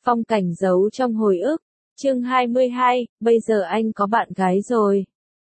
Phong cảnh giấu trong hồi ức. Chương 22, bây giờ anh có bạn gái rồi.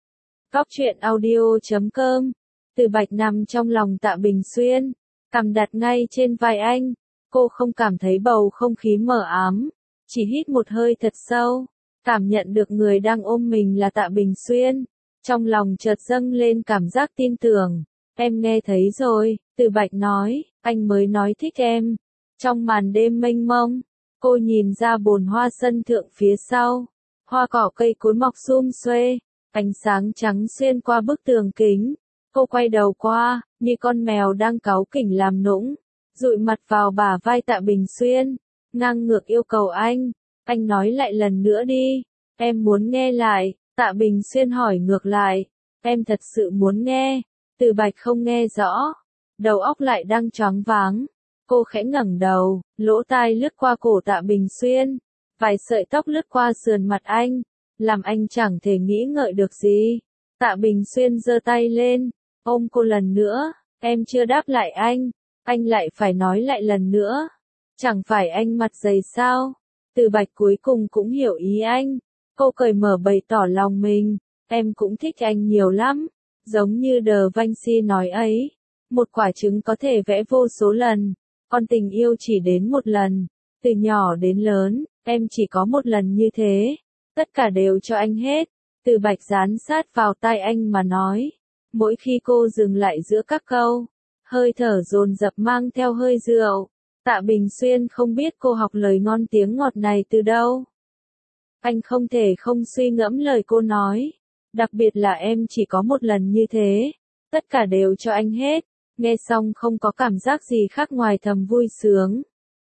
Góc truyện audio.com. Từ Bạch nằm trong lòng Tạ Bình Xuyên, cằm đặt ngay trên vai anh. Cô không cảm thấy bầu không khí mờ ám, chỉ hít một hơi thật sâu, cảm nhận được người đang ôm mình là Tạ Bình Xuyên. Trong lòng chợt dâng lên cảm giác tin tưởng. Em nghe thấy rồi, Từ Bạch nói, anh mới nói thích em. Trong màn đêm mênh mông, cô nhìn ra bồn hoa sân thượng phía sau, hoa cỏ cây cối mọc sum xuê, ánh sáng trắng xuyên qua bức tường kính. Cô quay đầu qua, như con mèo đang cáu kỉnh làm nũng, dụi mặt vào bả vai Tạ Bình Xuyên, ngang ngược yêu cầu anh nói lại lần nữa đi, em muốn nghe lại. Tạ Bình Xuyên hỏi ngược lại, em thật sự muốn nghe? Từ Bạch không nghe rõ, đầu óc lại đang choáng váng. Cô khẽ ngẩng đầu, lỗ tai lướt qua cổ Tạ Bình Xuyên, vài sợi tóc lướt qua sườn mặt anh, làm anh chẳng thể nghĩ ngợi được gì. Tạ Bình Xuyên giơ tay lên, ôm cô lần nữa. Em chưa đáp lại anh lại phải nói lại lần nữa. Chẳng phải anh mặt dày sao? Từ Bạch cuối cùng cũng hiểu ý anh. Cô cởi mở bày tỏ lòng mình, em cũng thích anh nhiều lắm, giống như Da Vinci nói ấy, một quả trứng có thể vẽ vô số lần, còn tình yêu chỉ đến một lần. Từ nhỏ đến lớn, em chỉ có một lần như thế, tất cả đều cho anh hết. Từ Bạch dán sát vào tai anh mà nói. Mỗi khi cô dừng lại giữa các câu, hơi thở dồn dập mang theo hơi rượu. Tạ Bình Xuyên không biết cô học lời ngon tiếng ngọt này từ đâu. Anh không thể không suy ngẫm lời cô nói, đặc biệt là em chỉ có một lần như thế, tất cả đều cho anh hết. Nghe xong không có cảm giác gì khác ngoài thầm vui sướng.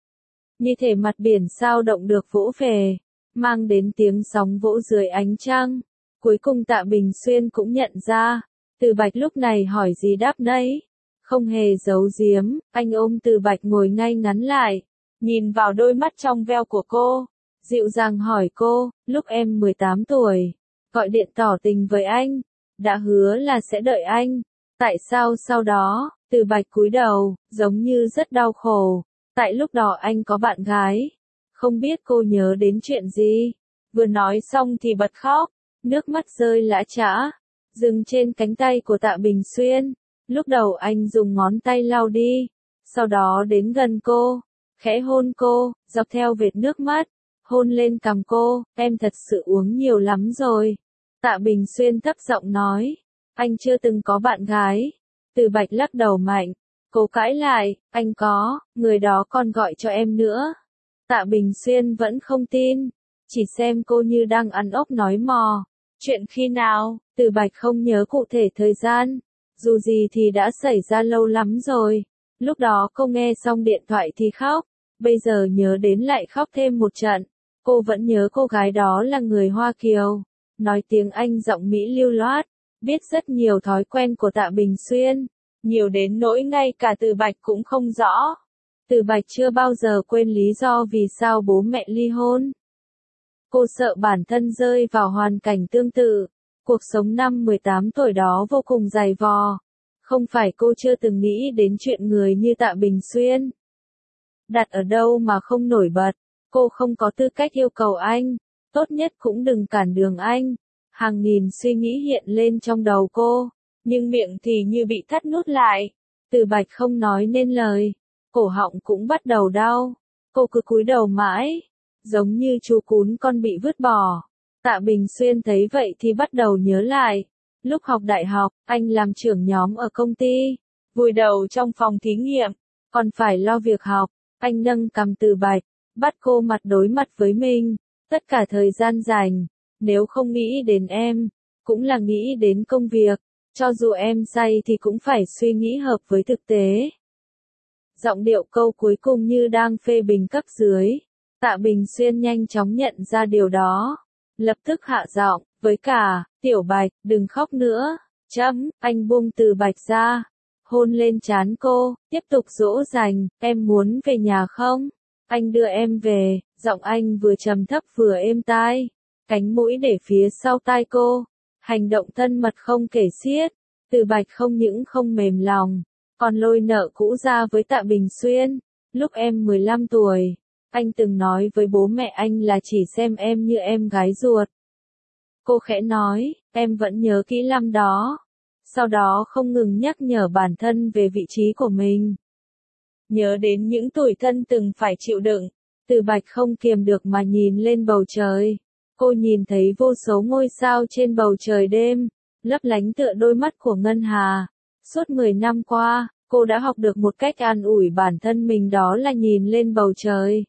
Như thể mặt biển sao động được vỗ về, mang đến tiếng sóng vỗ dưới ánh trăng. Cuối cùng Tạ Bình Xuyên cũng nhận ra, Từ Bạch lúc này hỏi gì đáp nấy, không hề giấu giếm. Anh ôm Từ Bạch ngồi ngay ngắn lại, nhìn vào đôi mắt trong veo của cô, dịu dàng hỏi cô, lúc em 18 tuổi, gọi điện tỏ tình với anh, đã hứa là sẽ đợi anh, tại sao sau đó? Từ Bạch cúi đầu, giống như rất đau khổ. Tại lúc đó anh có bạn gái. Không biết cô nhớ đến chuyện gì. Vừa nói xong thì bật khóc, nước mắt rơi lã chã, dừng trên cánh tay của Tạ Bình Xuyên. Lúc đầu anh dùng ngón tay lau đi, sau đó đến gần cô, khẽ hôn cô, dọc theo vệt nước mắt, hôn lên cằm cô. Em thật sự uống nhiều lắm rồi. Tạ Bình Xuyên thấp giọng nói, anh chưa từng có bạn gái. Từ Bạch lắc đầu mạnh, cô cãi lại, anh có, người đó còn gọi cho em nữa. Tạ Bình Xuyên vẫn không tin, chỉ xem cô như đang ăn ốc nói mò. Chuyện khi nào? Từ Bạch không nhớ cụ thể thời gian, dù gì thì đã xảy ra lâu lắm rồi. Lúc đó cô nghe xong điện thoại thì khóc, bây giờ nhớ đến lại khóc thêm một trận. Cô vẫn nhớ cô gái đó là người Hoa Kiều, nói tiếng Anh giọng Mỹ lưu loát, biết rất nhiều thói quen của Tạ Bình Xuyên, nhiều đến nỗi ngay cả Từ Bạch cũng không rõ. Từ Bạch chưa bao giờ quên lý do vì sao bố mẹ ly hôn. Cô sợ bản thân rơi vào hoàn cảnh tương tự. Cuộc sống năm 18 tuổi đó vô cùng dày vò. Không phải cô chưa từng nghĩ đến chuyện người như Tạ Bình Xuyên. Đặt ở đâu mà không nổi bật. Cô không có tư cách yêu cầu anh. Tốt nhất cũng đừng cản đường anh. Hàng nghìn suy nghĩ hiện lên trong đầu cô, nhưng miệng thì như bị thắt nút lại. Từ Bạch không nói nên lời, cổ họng cũng bắt đầu đau. Cô cứ cúi đầu mãi, giống như chú cún con bị vứt bỏ. Tạ Bình Xuyên thấy vậy thì bắt đầu nhớ lại. Lúc học đại học, anh làm trưởng nhóm ở công ty, vùi đầu trong phòng thí nghiệm, còn phải lo việc học. Anh nâng cằm Từ Bạch, bắt cô mặt đối mặt với mình. Tất cả thời gian rảnh, nếu không nghĩ đến em, cũng là nghĩ đến công việc. Cho dù em say thì cũng phải suy nghĩ hợp với thực tế. Giọng điệu câu cuối cùng như đang phê bình cấp dưới. Tạ Bình Xuyên nhanh chóng nhận ra điều đó, lập tức hạ giọng, với cả, Tiểu Bạch, đừng khóc nữa. Anh buông Từ Bạch ra, hôn lên trán cô, tiếp tục dỗ dành, em muốn về nhà không? Anh đưa em về. Giọng anh vừa trầm thấp vừa êm tai, cánh mũi để phía sau tai cô, hành động thân mật không kể xiết. Từ Bạch không những không mềm lòng, còn lôi nợ cũ ra với Tạ Bình Xuyên. Lúc em 15 tuổi, Anh từng nói với bố mẹ anh là chỉ xem em như em gái ruột. Cô khẽ nói, em vẫn nhớ kỹ năm đó. Sau đó không ngừng nhắc nhở bản thân về vị trí của mình. Nhớ đến những tủi thân từng phải chịu đựng, Từ Bạch không kiềm được mà nhìn lên bầu trời. Cô nhìn thấy vô số ngôi sao trên bầu trời đêm, lấp lánh tựa đôi mắt của ngân hà. Suốt 10 năm qua, cô đã học được một cách an ủi bản thân mình, đó là nhìn lên bầu trời.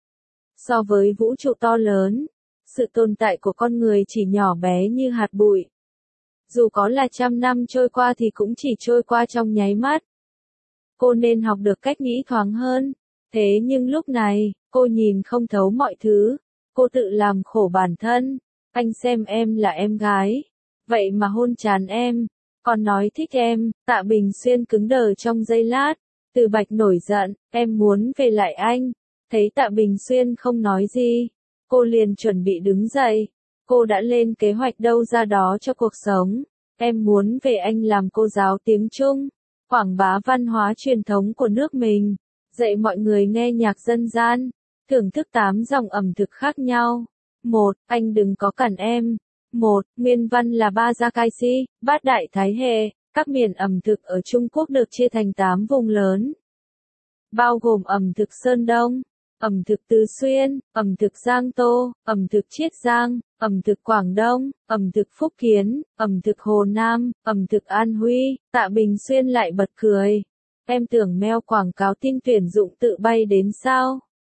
So với vũ trụ to lớn, sự tồn tại của con người chỉ nhỏ bé như hạt bụi. Dù có là 100 năm trôi qua thì cũng chỉ trôi qua trong nháy mắt. Cô nên học được cách nghĩ thoáng hơn. Thế nhưng lúc này, cô nhìn không thấu mọi thứ. Cô tự làm khổ bản thân. Anh xem em là em gái. Vậy mà hôn trán em. Còn nói thích em. Tạ Bình Xuyên cứng đờ trong giây lát. Từ Bạch nổi giận. Em muốn về lại anh. Thấy Tạ Bình Xuyên không nói gì. Cô liền chuẩn bị đứng dậy. Cô đã lên kế hoạch đâu ra đó cho cuộc sống. Em muốn về anh làm cô giáo tiếng Trung. Quảng bá văn hóa truyền thống của nước mình. Dạy mọi người nghe nhạc dân gian. Thưởng thức 8 dòng ẩm thực khác nhau. 1. Anh đừng có cản em. 1. Nguyên văn là Ba Gia Cai Si, Bát Đại Thái Hệ. Các miền ẩm thực ở Trung Quốc được chia thành 8 vùng lớn. Bao gồm ẩm thực Sơn Đông, ẩm thực Tứ Xuyên, ẩm thực Giang Tô, ẩm thực Chiết Giang, ẩm thực Quảng Đông, ẩm thực Phúc Kiến, ẩm thực Hồ Nam, ẩm thực An Huy. Tạ Bình Xuyên lại bật cười. Em tưởng mail quảng cáo tin tuyển dụng tự bay đến sao?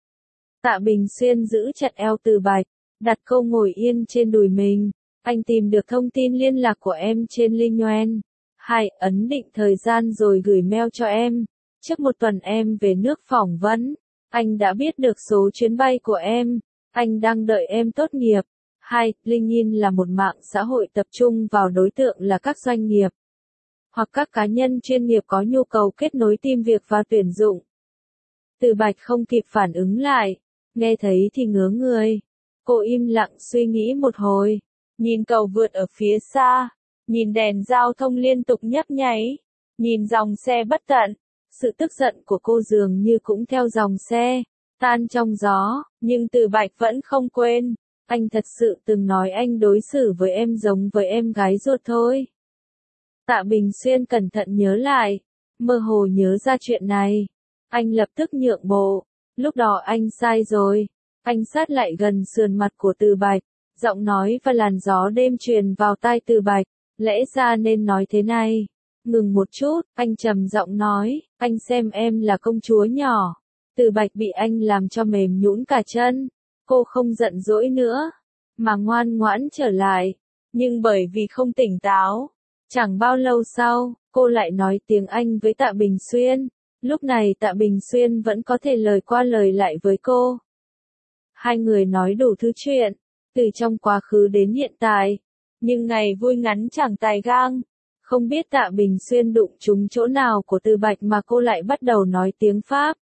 Tạ Bình Xuyên giữ chặt eo Từ Bạch, đặt câu ngồi yên trên đùi mình. Anh tìm được thông tin liên lạc của em trên Linh Nguyen. Ấn định thời gian rồi gửi mail cho em. Trước một tuần em về nước phỏng vấn. Anh đã biết được số chuyến bay của em. Anh đang đợi em tốt nghiệp. LinkedIn là một mạng xã hội tập trung vào đối tượng là các doanh nghiệp hoặc các cá nhân chuyên nghiệp có nhu cầu kết nối tìm việc và tuyển dụng. Từ Bạch không kịp phản ứng lại. Nghe thấy thì ngớ người. Cô im lặng suy nghĩ một hồi. Nhìn cầu vượt ở phía xa. Nhìn đèn giao thông liên tục nhấp nháy. Nhìn dòng xe bất tận. Sự tức giận của cô dường như cũng theo dòng xe, tan trong gió, nhưng Từ Bạch vẫn không quên. Anh thật sự từng nói anh đối xử với em giống với em gái ruột thôi. Tạ Bình Xuyên cẩn thận nhớ lại, mơ hồ nhớ ra chuyện này. Anh lập tức nhượng bộ. Lúc đó anh sai rồi. Anh sát lại gần sườn mặt của Từ Bạch. Giọng nói và làn gió đêm truyền vào tai Từ Bạch. Lẽ ra nên nói thế này. Ngừng một chút, anh trầm giọng nói, anh xem em là công chúa nhỏ. Từ Bạch bị anh làm cho mềm nhũn cả chân. Cô không giận dỗi nữa, mà ngoan ngoãn trở lại. Nhưng bởi vì không tỉnh táo, chẳng bao lâu sau, cô lại nói tiếng Anh với Tạ Bình Xuyên. Lúc này Tạ Bình Xuyên vẫn có thể lời qua lời lại với cô. Hai người nói đủ thứ chuyện, từ trong quá khứ đến hiện tại. Nhưng ngày vui ngắn chẳng tài gang. Không biết Tạ Bình Xuyên đụng trúng chỗ nào của Từ Bạch mà cô lại bắt đầu nói tiếng Pháp.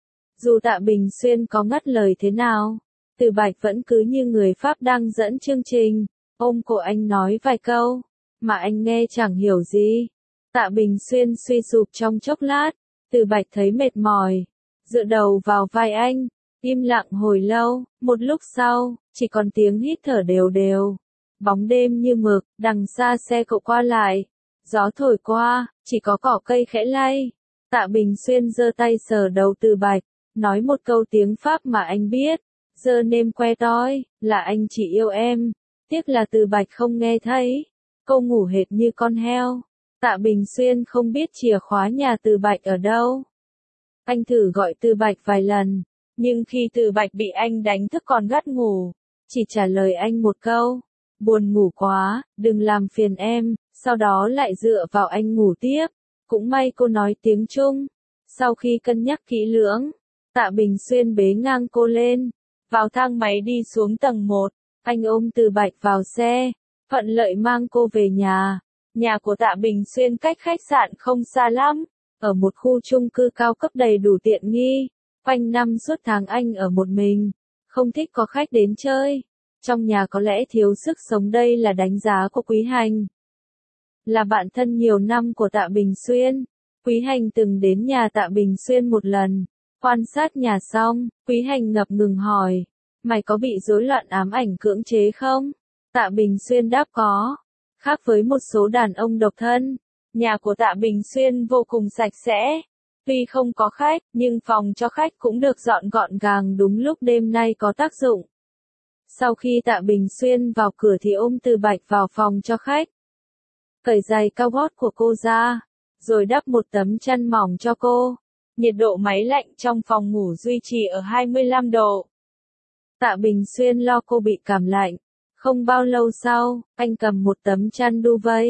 Dù Tạ Bình Xuyên có ngắt lời thế nào, Từ Bạch vẫn cứ như người Pháp đang dẫn chương trình, ôm cổ anh nói vài câu, mà anh nghe chẳng hiểu gì. Tạ Bình Xuyên suy sụp trong chốc lát, Từ Bạch thấy mệt mỏi, dựa đầu vào vai anh, im lặng hồi lâu, một lúc sau, chỉ còn tiếng hít thở đều đều. Bóng đêm như mực, đằng xa xe cộ qua lại. Gió thổi qua, chỉ có cỏ cây khẽ lay. Tạ Bình Xuyên giơ tay sờ đầu Từ Bạch, nói một câu tiếng Pháp mà anh biết. Je n'aime que toi, là anh chỉ yêu em. Tiếc là Từ Bạch không nghe thấy. Cô ngủ hệt như con heo. Tạ Bình Xuyên không biết chìa khóa nhà Từ Bạch ở đâu. Anh thử gọi Từ Bạch vài lần, nhưng khi Từ Bạch bị anh đánh thức còn gắt ngủ, chỉ trả lời anh một câu. Buồn ngủ quá, đừng làm phiền em. Sau đó lại dựa vào anh ngủ tiếp. Cũng may cô nói tiếng Trung. Sau khi cân nhắc kỹ lưỡng, Tạ Bình Xuyên bế ngang cô lên, vào thang máy đi xuống tầng 1. Anh ôm Từ Bạch vào xe, thuận lợi mang cô về nhà. Nhà của Tạ Bình Xuyên cách khách sạn không xa lắm, ở một khu chung cư cao cấp đầy đủ tiện nghi. Quanh năm suốt tháng anh ở một mình, không thích có khách đến chơi. Trong nhà có lẽ thiếu sức sống, đây là đánh giá của Quý Hành. Là bạn thân nhiều năm của Tạ Bình Xuyên, Quý Hành từng đến nhà Tạ Bình Xuyên một lần. Quan sát nhà xong, Quý Hành ngập ngừng hỏi, mày có bị rối loạn ám ảnh cưỡng chế không? Tạ Bình Xuyên đáp có. Khác với một số đàn ông độc thân, nhà của Tạ Bình Xuyên vô cùng sạch sẽ. Tuy không có khách, nhưng phòng cho khách cũng được dọn gọn gàng đúng lúc đêm nay có tác dụng. Sau khi Tạ Bình Xuyên vào cửa thì ôm Từ Bạch vào phòng cho khách. Cởi giày cao gót của cô ra, rồi đắp một tấm chăn mỏng cho cô. Nhiệt độ máy lạnh trong phòng ngủ duy trì ở 25 độ. Tạ Bình Xuyên lo cô bị cảm lạnh. Không bao lâu sau, anh cầm một tấm chăn duvet.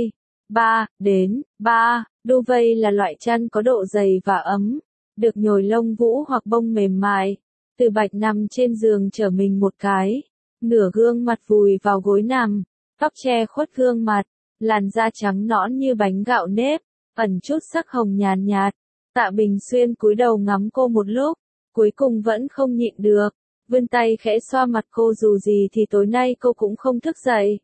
3 duvet là loại chăn có độ dày và ấm, được nhồi lông vũ hoặc bông mềm mại. Từ Bạch nằm trên giường trở mình một cái, nửa gương mặt vùi vào gối nằm, tóc che khuất gương mặt, làn da trắng nõn như bánh gạo nếp, ẩn chút sắc hồng nhàn nhạt. Tạ Bình Xuyên cúi đầu ngắm cô một lúc, cuối cùng vẫn không nhịn được, vươn tay khẽ xoa mặt cô, dù gì thì tối nay cô cũng không thức dậy.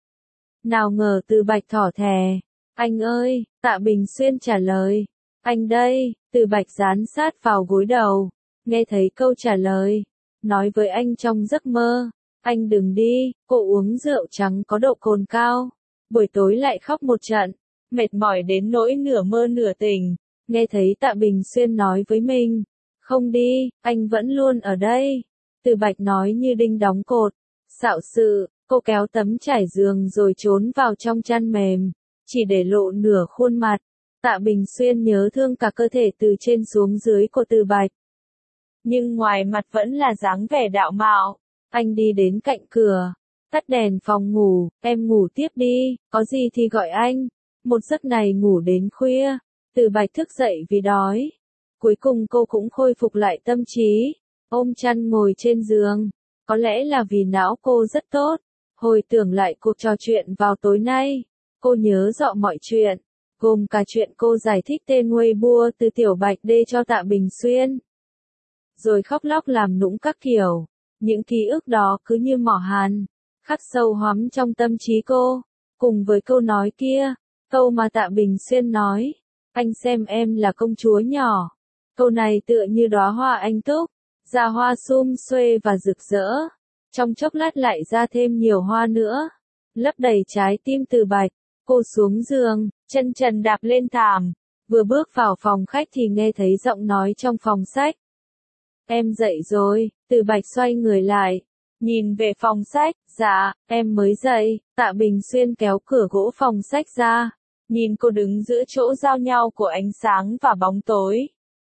Nào ngờ Từ Bạch thỏ thẻ, anh ơi, Tạ Bình Xuyên trả lời, anh đây. Từ Bạch dán sát vào gối đầu, nghe thấy câu trả lời, nói với anh trong giấc mơ, anh đừng đi, cô uống rượu trắng có độ cồn cao, buổi tối lại khóc một trận, mệt mỏi đến nỗi nửa mơ nửa tỉnh. Nghe thấy Tạ Bình Xuyên nói với mình, không đi, anh vẫn luôn ở đây. Từ Bạch nói như đinh đóng cột. Xạo sự, cô kéo tấm trải giường rồi trốn vào trong chăn mềm, chỉ để lộ nửa khuôn mặt. Tạ Bình Xuyên nhớ thương cả cơ thể từ trên xuống dưới của Từ Bạch. Nhưng ngoài mặt vẫn là dáng vẻ đạo mạo. Anh đi đến cạnh cửa, tắt đèn phòng ngủ, em ngủ tiếp đi, có gì thì gọi anh. Một giấc này ngủ đến khuya. Từ Bạch thức dậy vì đói. Cuối cùng cô cũng khôi phục lại tâm trí, ôm chăn ngồi trên giường. Có lẽ là vì não cô rất tốt. Hồi tưởng lại cuộc trò chuyện vào tối nay, cô nhớ rõ mọi chuyện, gồm cả chuyện cô giải thích tên Weibo từ Tiểu Bạch D cho Tạ Bình Xuyên. Rồi khóc lóc làm nũng các kiểu. Những ký ức đó cứ như mỏ hàn, khắc sâu hoắm trong tâm trí cô. Cùng với câu nói kia, câu mà Tạ Bình Xuyên nói, anh xem em là công chúa nhỏ. Câu này tựa như đóa hoa anh túc, ra hoa sum xuê và rực rỡ. Trong chốc lát lại ra thêm nhiều hoa nữa, lấp đầy trái tim Từ Bạch. Cô xuống giường, chân trần đạp lên thảm. Vừa bước vào phòng khách thì nghe thấy giọng nói trong phòng sách. Em dậy rồi. Từ Bạch xoay người lại, nhìn về phòng sách. Dạ, em mới dậy. Tạ Bình Xuyên kéo cửa gỗ phòng sách ra, nhìn cô đứng giữa chỗ giao nhau của ánh sáng và bóng tối.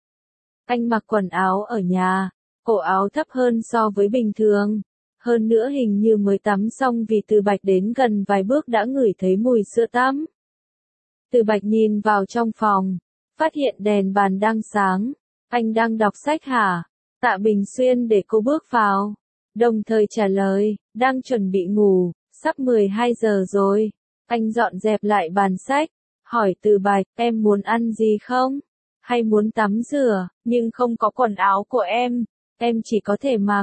Anh mặc quần áo ở nhà, cổ áo thấp hơn so với bình thường. Hơn nữa hình như mới tắm xong vì Từ Bạch đến gần vài bước đã ngửi thấy mùi sữa tắm. Từ Bạch nhìn vào trong phòng, phát hiện đèn bàn đang sáng. Anh đang đọc sách hả? Tạ Bình Xuyên để cô bước vào, đồng thời trả lời, đang chuẩn bị ngủ, sắp 12 giờ rồi. Anh dọn dẹp lại bàn sách, hỏi Từ Bạch, em muốn ăn gì không? Hay muốn tắm rửa, nhưng không có quần áo của em chỉ có thể mặc.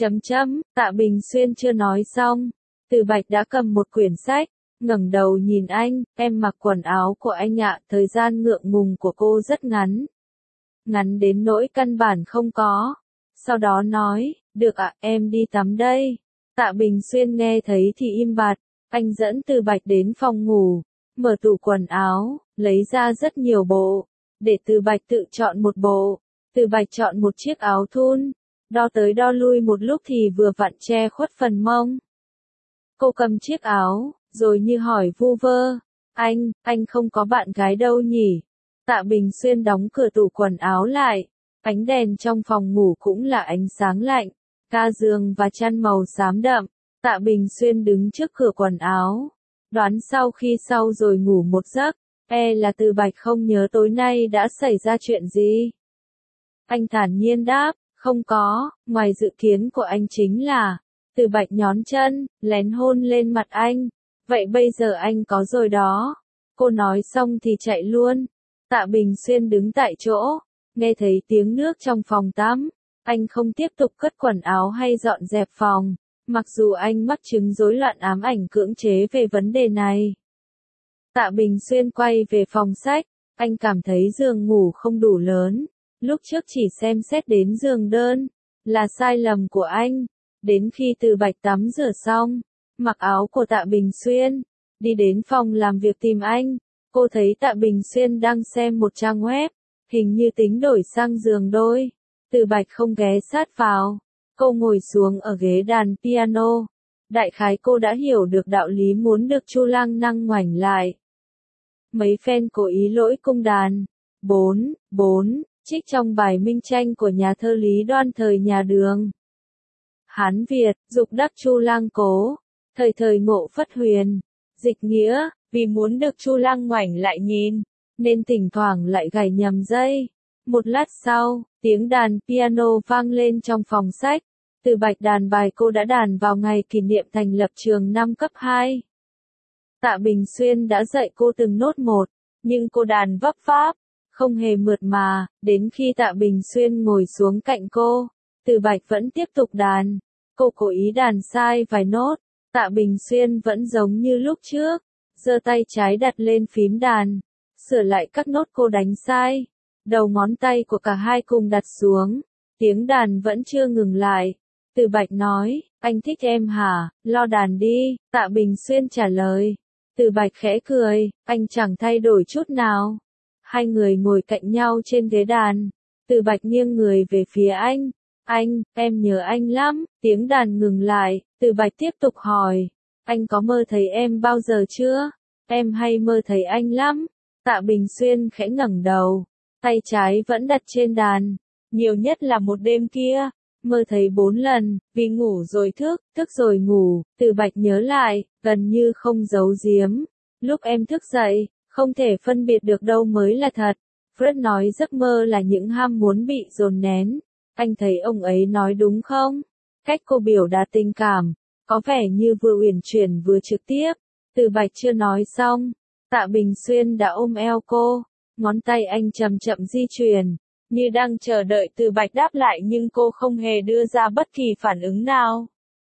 Tạ Bình Xuyên chưa nói xong, Từ Bạch đã cầm một quyển sách, ngẩng đầu nhìn anh, em mặc quần áo của anh ạ. Thời gian ngượng ngùng của cô rất ngắn. Ngắn đến nỗi căn bản không có. Sau đó nói, được ạ, em đi tắm đây. Tạ Bình Xuyên nghe thấy thì im bặt. Anh dẫn Từ Bạch đến phòng ngủ, mở tủ quần áo, lấy ra rất nhiều bộ, để Từ Bạch tự chọn một bộ. Từ Bạch chọn một chiếc áo thun, đo tới đo lui một lúc thì vừa vặn che khuất phần mông. Cô cầm chiếc áo, rồi như hỏi vu vơ, anh không có bạn gái đâu nhỉ? Tạ Bình Xuyên đóng cửa tủ quần áo lại, ánh đèn trong phòng ngủ cũng là ánh sáng lạnh, ga giường và chăn màu xám đậm. Tạ Bình Xuyên đứng trước cửa quần áo, đoán sau khi sau rồi ngủ một giấc, là Từ Bạch không nhớ tối nay đã xảy ra chuyện gì. Anh thản nhiên đáp, không có, ngoài dự kiến của anh chính là, Từ Bạch nhón chân, lén hôn lên mặt anh. Vậy bây giờ anh có rồi đó. Cô nói xong thì chạy luôn. Tạ Bình Xuyên đứng tại chỗ, nghe thấy tiếng nước trong phòng tắm. Anh không tiếp tục cất quần áo hay dọn dẹp phòng, mặc dù anh mắc chứng rối loạn ám ảnh cưỡng chế về vấn đề này. Tạ Bình Xuyên quay về phòng sách, anh cảm thấy giường ngủ không đủ lớn, Lúc trước chỉ xem xét đến giường đơn, là sai lầm của anh. Đến khi Từ Bạch tắm rửa xong, mặc áo của Tạ Bình Xuyên, đi đến phòng làm việc tìm anh, cô thấy Tạ Bình Xuyên đang xem một trang web, hình như tính đổi sang giường đôi. Từ Bạch không ghé sát vào, cô ngồi xuống ở ghế đàn piano. Đại khái cô đã hiểu được đạo lý muốn được Chu Lang Năng ngoảnh lại. Mấy fan cố ý lỗi cung đàn. 4. Trích trong bài minh tranh của nhà thơ Lý Đoan thời nhà Đường. Hán Việt, dục đắc Chu Lang cố, thời thời ngộ Phất Huyền. Dịch nghĩa, vì muốn được Chu Lang ngoảnh lại nhìn, nên thỉnh thoảng lại gảy nhầm dây. Một lát sau, tiếng đàn piano vang lên trong phòng sách. Từ Bạch đàn bài cô đã đàn vào ngày kỷ niệm thành lập trường năm cấp 2. Tạ Bình Xuyên đã dạy cô từng nốt một, nhưng cô đàn vấp váp, không hề mượt mà, đến khi Tạ Bình Xuyên ngồi xuống cạnh cô, Từ Bạch vẫn tiếp tục đàn. Cô cố ý đàn sai vài nốt, Tạ Bình Xuyên vẫn giống như lúc trước, giơ tay trái đặt lên phím đàn, sửa lại các nốt cô đánh sai. Đầu ngón tay của cả hai cùng đặt xuống, tiếng đàn vẫn chưa ngừng lại. Từ Bạch nói, anh thích em hả, lo đàn đi, Tạ Bình Xuyên trả lời. Từ Bạch khẽ cười, anh chẳng thay đổi chút nào. Hai người ngồi cạnh nhau trên ghế đàn. Từ Bạch nghiêng người về phía anh. Anh, em nhớ anh lắm. Tiếng đàn ngừng lại, Từ Bạch tiếp tục hỏi. Anh có mơ thấy em bao giờ chưa? Em hay mơ thấy anh lắm. Tạ Bình Xuyên khẽ ngẩng đầu. Tay trái vẫn đặt trên đàn. Nhiều nhất là một đêm kia. Mơ thấy 4 lần, vì ngủ rồi thức, thức rồi ngủ. Từ Bạch nhớ lại, gần như không giấu giếm. Lúc em thức dậy, không thể phân biệt được đâu mới là thật. Fred nói giấc mơ là những ham muốn bị dồn nén. Anh thấy ông ấy nói đúng không? Cách cô biểu đạt tình cảm, có vẻ như vừa uyển chuyển vừa trực tiếp. Từ Bạch chưa nói xong, Tạ Bình Xuyên đã ôm eo cô, ngón tay anh chậm chậm di chuyển, như đang chờ đợi Từ Bạch đáp lại nhưng cô không hề đưa ra bất kỳ phản ứng nào.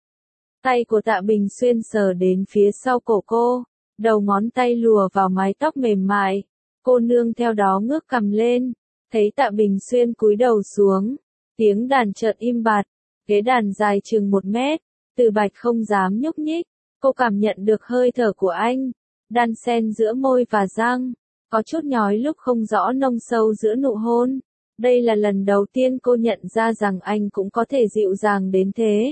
Tay của Tạ Bình Xuyên sờ đến phía sau cổ cô, đầu ngón tay lùa vào mái tóc mềm mại. Cô nương theo đó ngước cằm lên, thấy Tạ Bình Xuyên cúi đầu xuống. Tiếng đàn chợt im bặt, ghế đàn dài chừng 1 mét, Từ Bạch không dám nhúc nhích. Cô cảm nhận được hơi thở của anh, đan xen giữa môi và răng, có chút nhói lúc không rõ nông sâu giữa nụ hôn. Đây là lần đầu tiên cô nhận ra rằng anh cũng có thể dịu dàng đến thế.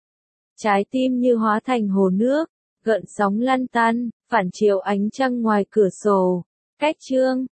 Trái tim như hóa thành hồ nước, gợn sóng lăn tăn, phản chiếu ánh trăng ngoài cửa sổ. Cách chương